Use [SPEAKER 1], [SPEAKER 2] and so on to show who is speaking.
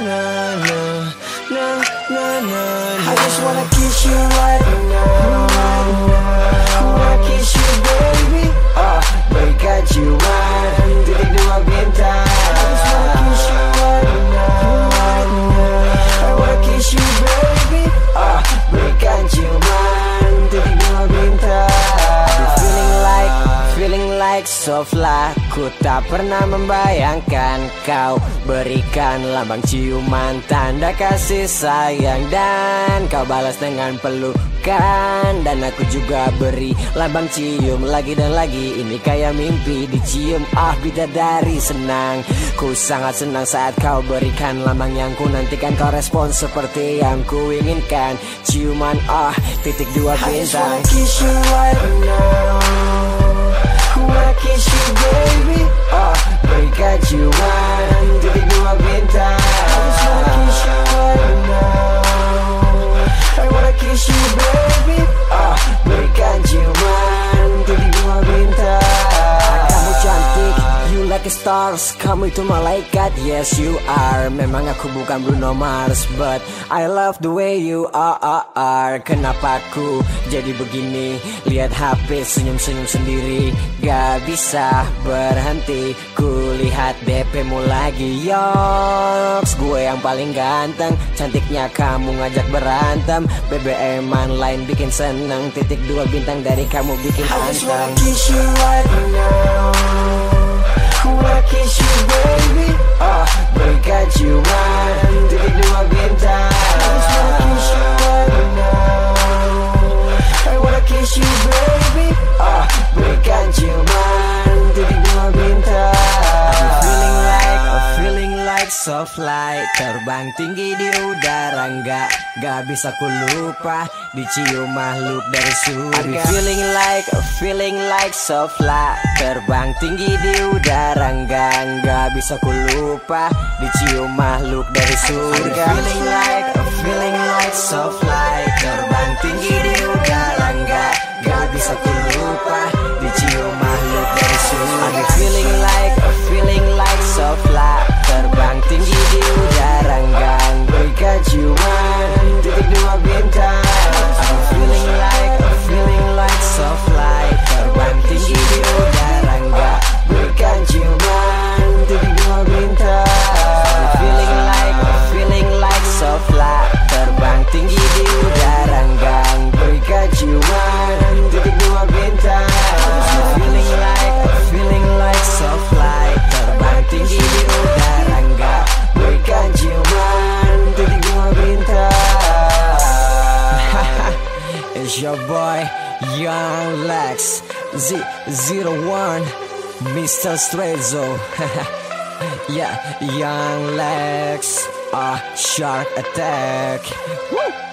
[SPEAKER 1] I just wanna kiss you right now. Wanna kiss you baby. Berkat ciuman titik dua bintang. I just wanna kiss you right now. I wanna kiss you baby. Berikan ciuman titik dua bintang. Feeling like softla. Ku tak pernah membayangkan kau berikan lambang ciuman tanda kasih sayang, dan kau balas dengan pelukan, dan aku juga beri lambang cium lagi dan lagi. Ini kayak mimpi dicium, bidadari senang. Ku sangat senang saat kau berikan lambang yang ku nantikan. Kau respon seperti yang ku inginkan. Ciuman titik dua bintang. I just wanna kiss you right now. Wanna kiss you baby. Berikan ciuman titik dua bintang. I just wanna kiss you right now. I wanna kiss you baby. Berikan ciuman titik dua bintang. Kamu cantik, you like a stars. Kamu itu malaikat, yes you are. Memang aku bukan Bruno Mars, but I love the way you are. Kenapa aku jadi begini? Lihat HP senyum-senyum sendiri, gak bisa berhenti. Ku lihat DP-mu lagi, yoks. Gue yang paling ganteng, cantiknya kamu ngajak berantem. BBM online bikin seneng, titik dua bintang dari kamu bikin anteng. I just wanna kiss you right now. Wanna kiss you baby. Berikan ciuman titik dua bintang. I just wanna kiss you right now. I wanna kiss you baby. Berikan ciuman titik dua bintang. Feeling like soft light, terbang tinggi di udara, gak bisa ku lupa dicium makhluk dari surga. Feeling like soft light, terbang tinggi di udara, gak bisa ku lupa dicium makhluk dari surga. Feeling like soft light, terbang tinggi di udara, gak bisa ku lupa dicium makhluk dari surga. Feeling like soft light, terbang tinggi di udara, berikan ciuman titik dua bintang. I'm feeling like soft light, terbang tinggi di udara, berikan ciuman titik dua bintang. I'm feeling like soft light, terbang tinggi di udara, berikan ciuman titik dua bintang. I'm feeling like soft light, terbang tinggi di udara, berikan ciuman titik dua bintang. It's your boy Young Lex Z01 Mr. Strezzo. Yeah, Young Lex, Shark Attack. Woo!